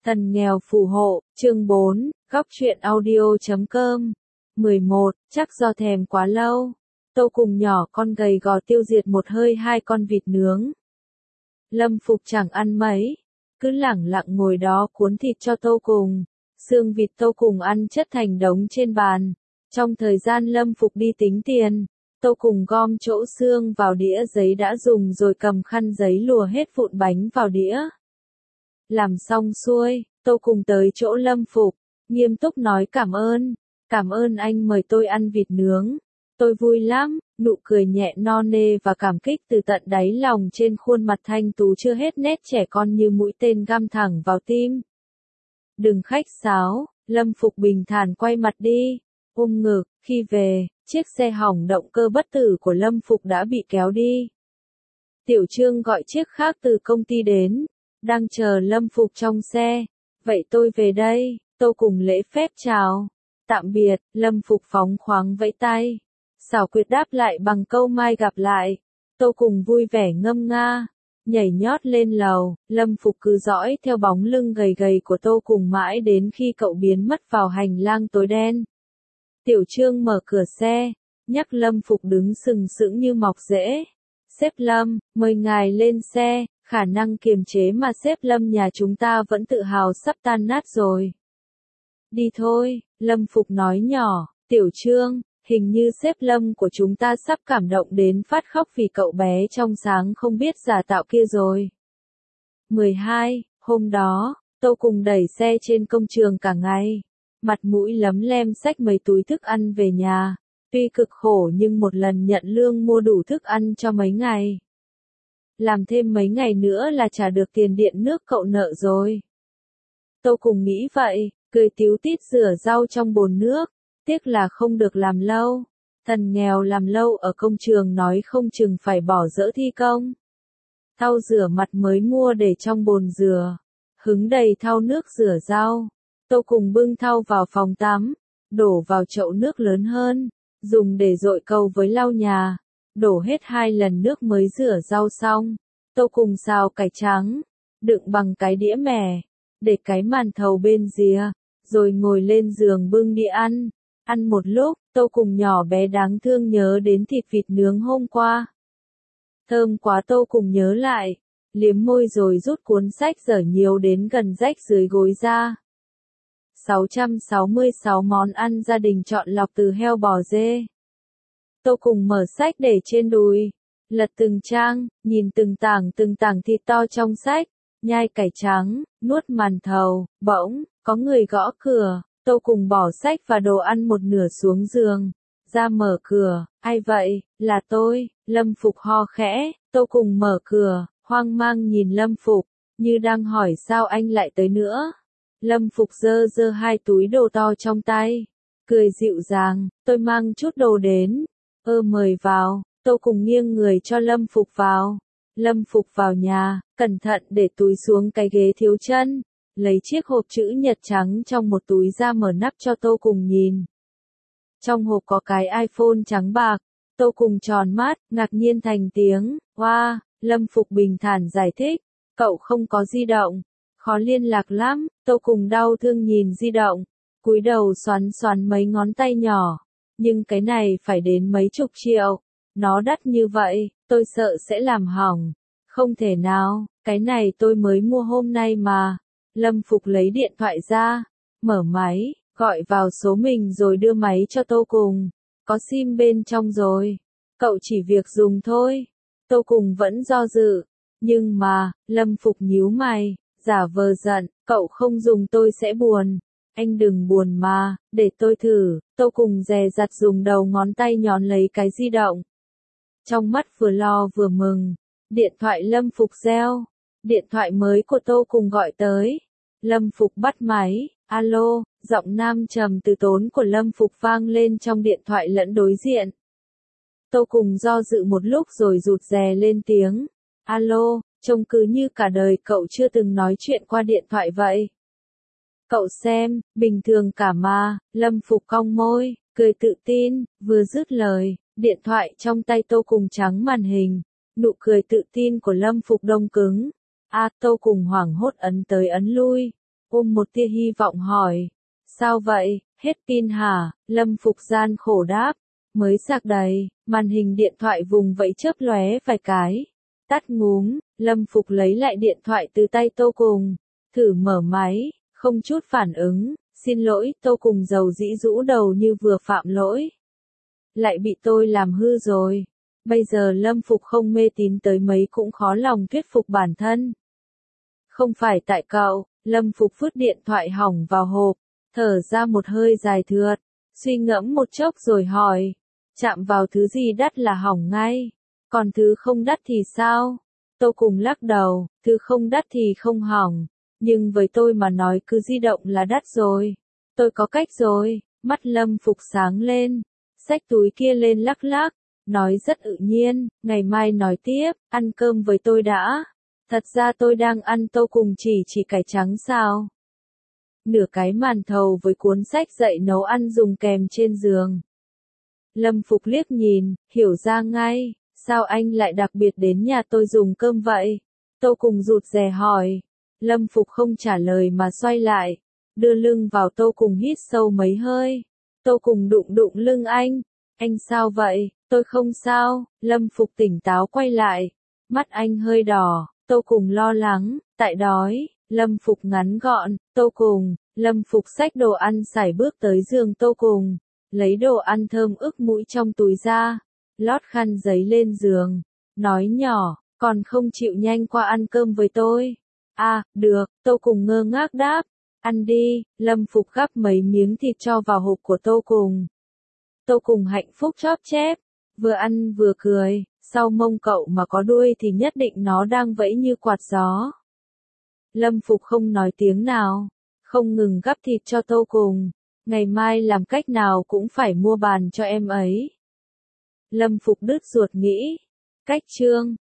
Thần nghèo phù hộ, chương 4, góc truyện audio.com. 11, chắc do thèm quá lâu. Tô cùng nhỏ con gầy gò tiêu diệt một hơi 2 con vịt nướng. Lâm Phục chẳng ăn mấy, cứ lẳng lặng ngồi đó cuốn thịt cho Tô cùng. Xương vịt Tô cùng ăn chất thành đống trên bàn. Trong thời gian Lâm Phục đi tính tiền, Tô cùng gom chỗ xương vào đĩa giấy đã dùng rồi cầm khăn giấy lùa hết vụn bánh vào đĩa. Làm xong xuôi, Tô cùng tới chỗ Lâm Phục, nghiêm túc nói cảm ơn anh mời tôi ăn vịt nướng. Tôi vui lắm, nụ cười nhẹ no nê và cảm kích từ tận đáy lòng trên khuôn mặt thanh tú chưa hết nét trẻ con như mũi tên găm thẳng vào tim. Đừng khách sáo, Lâm Phục bình thản quay mặt đi, ôm ngực, khi về, chiếc xe hỏng động cơ bất tử của Lâm Phục đã bị kéo đi. Tiểu Trương gọi chiếc khác từ công ty đến, đang chờ Lâm Phục trong xe. Vậy tôi về đây, Tô cùng lễ phép chào. Tạm biệt, Lâm Phục phóng khoáng vẫy tay. Xảo quyệt đáp lại bằng câu mai gặp lại. Tô cùng vui vẻ ngâm nga, nhảy nhót lên lầu. Lâm Phục cứ dõi theo bóng lưng gầy gầy của Tô cùng mãi đến khi cậu biến mất vào hành lang tối đen. Tiểu Trương mở cửa xe, nhắc Lâm Phục đứng sừng sững như mọc rễ. Sếp Lâm, mời ngài lên xe. Khả năng kiềm chế mà sếp Lâm nhà chúng ta vẫn tự hào sắp tan nát rồi. Đi thôi, Lâm Phục nói nhỏ. Tiểu Trương, hình như sếp Lâm của chúng ta sắp cảm động đến phát khóc vì cậu bé trong sáng không biết giả tạo kia rồi. 12. Hôm đó, Tô cùng đẩy xe trên công trường cả ngày. Mặt mũi lấm lem xách mấy túi thức ăn về nhà. Tuy cực khổ nhưng một lần nhận lương mua đủ thức ăn cho mấy ngày. Làm thêm mấy ngày nữa là trả được tiền điện nước cậu nợ rồi. Tô cùng nghĩ vậy, cười tíu tít rửa rau trong bồn nước. Tiếc là không được làm lâu. Thần nghèo làm lâu ở công trường nói không chừng phải bỏ dỡ thi công. Thau rửa mặt mới mua để trong bồn rửa. Hứng đầy thau nước rửa rau. Tô cùng bưng thau vào phòng tắm. Đổ vào chậu nước lớn hơn. Dùng để dội cầu với lau nhà. Đổ hết 2 lần nước mới rửa rau xong. Tô cùng xào cải trắng. Đựng bằng cái đĩa mẻ. Để cái màn thầu bên rìa. Rồi ngồi lên giường bưng đi ăn. Ăn một lúc, Tô cùng nhỏ bé đáng thương nhớ đến thịt vịt nướng hôm qua. Thơm quá, Tô cùng nhớ lại. Liếm môi rồi rút cuốn sách dở nhiều đến gần rách dưới gối ra. 666 món ăn gia đình chọn lọc từ heo bò dê. Tô cùng mở sách để trên đùi. Lật từng trang, nhìn từng tảng thịt to trong sách. Nhai cải trắng, nuốt màn thầu. Bỗng, có người gõ cửa. Tô cùng bỏ sách và đồ ăn một nửa xuống giường. Ra mở cửa. Ai vậy? Là tôi. Lâm Phục ho khẽ. Tô cùng mở cửa, hoang mang nhìn Lâm Phục, như đang hỏi sao anh lại tới nữa. Lâm Phục giơ 2 túi đồ to trong tay. Cười dịu dàng. Tôi mang chút đồ đến. Mời vào. Tô cùng nghiêng người cho Lâm Phục vào. Lâm Phục vào nhà, cẩn thận để túi xuống cái ghế thiếu chân. Lấy chiếc hộp chữ nhật trắng trong một túi ra mở nắp cho Tô cùng nhìn. Trong hộp có cái iPhone trắng bạc. Tô cùng tròn mắt, ngạc nhiên thành tiếng. Wow, Lâm Phục bình thản giải thích. Cậu không có di động. Khó liên lạc lắm. Tô cùng đau thương nhìn di động. Cúi đầu xoắn mấy ngón tay nhỏ. Nhưng cái này phải đến mấy chục triệu. Nó đắt như vậy, tôi sợ sẽ làm hỏng. Không thể nào, cái này tôi mới mua hôm nay mà. Lâm Phục lấy điện thoại ra, mở máy, gọi vào số mình rồi đưa máy cho Tô cùng. Có sim bên trong rồi. Cậu chỉ việc dùng thôi. Tô cùng vẫn do dự. Nhưng mà, Lâm Phục nhíu mày, giả vờ giận, cậu không dùng tôi sẽ buồn. Anh đừng buồn mà, để tôi thử. Tô cùng dè dặt dùng đầu ngón tay nhón lấy cái di động. Trong mắt vừa lo vừa mừng. Điện thoại Lâm Phục reo. Điện thoại mới của Tô cùng gọi tới. Lâm Phục bắt máy. Alo, giọng nam trầm từ tốn của Lâm Phục vang lên trong điện thoại lẫn đối diện. Tô cùng do dự một lúc rồi rụt rè lên tiếng. Alo, trông cứ như cả đời cậu chưa từng nói chuyện qua điện thoại vậy. Cậu xem, bình thường cả mà. Lâm Phục cong môi, cười tự tin, vừa dứt lời, điện thoại trong tay Tô cùng trắng màn hình. Nụ cười tự tin của Lâm Phục đông cứng. Tô cùng hoảng hốt ấn tới ấn lui. ôm một tia hy vọng hỏi. Sao vậy, hết pin hả? Lâm Phục gian khổ đáp. Mới sạc đầy, màn hình điện thoại vùng vẫy chớp lóe vài cái. Tắt ngúm, Lâm Phục lấy lại điện thoại từ tay Tô Cùng. Thử mở máy, không chút phản ứng. Xin lỗi, Tô Cùng dầu dĩ rũ đầu như vừa phạm lỗi. Lại bị tôi làm hư rồi. Bây giờ Lâm Phục không mê tín tới mấy cũng khó lòng thuyết phục bản thân. Không phải tại cậu, Lâm Phục vứt điện thoại hỏng vào hộp, thở ra một hơi dài thượt, suy ngẫm một chốc rồi hỏi. Chạm vào thứ gì đắt là hỏng ngay, còn thứ không đắt thì sao? Tô Cùng lắc đầu, thứ không đắt thì không hỏng, nhưng với tôi mà nói cứ di động là đắt rồi. Tôi có cách rồi, mắt Lâm Phục sáng lên, xách túi kia lên lắc lắc, nói rất tự nhiên, ngày mai nói tiếp, ăn cơm với tôi đã. Thật ra tôi đang ăn. Tô Cùng chỉ cải trắng sao? Nửa cái màn thầu với cuốn sách dạy nấu ăn dùng kèm trên giường. Lâm Phục liếc nhìn, hiểu ra ngay, sao anh lại đặc biệt đến nhà tôi dùng cơm vậy? Tô Cùng rụt rè hỏi. Lâm Phục không trả lời mà xoay lại, đưa lưng vào Tô Cùng hít sâu mấy hơi. Tô Cùng đụng đụng lưng anh sao vậy? Tôi không sao. Lâm Phục tỉnh táo quay lại, mắt anh hơi đỏ. Tô Cùng lo lắng, tại đói. Lâm Phục ngắn gọn, Tô Cùng. Lâm Phục xách đồ ăn sải bước tới giường Tô Cùng, lấy đồ ăn thơm ức mũi trong túi ra, lót khăn giấy lên giường, nói nhỏ, còn không chịu nhanh qua ăn cơm với tôi. À, được, Tô Cùng ngơ ngác đáp, ăn đi. Lâm Phục gắp mấy miếng thịt cho vào hộp của Tô Cùng. Tô Cùng hạnh phúc chóp chép, vừa ăn vừa cười, sau mông cậu mà có đuôi thì nhất định nó đang vẫy như quạt gió. Lâm Phục không nói tiếng nào, không ngừng gắp thịt cho Tô Cùng, ngày mai làm cách nào cũng phải mua bàn cho em ấy. Lâm Phục đứt ruột nghĩ, cách chương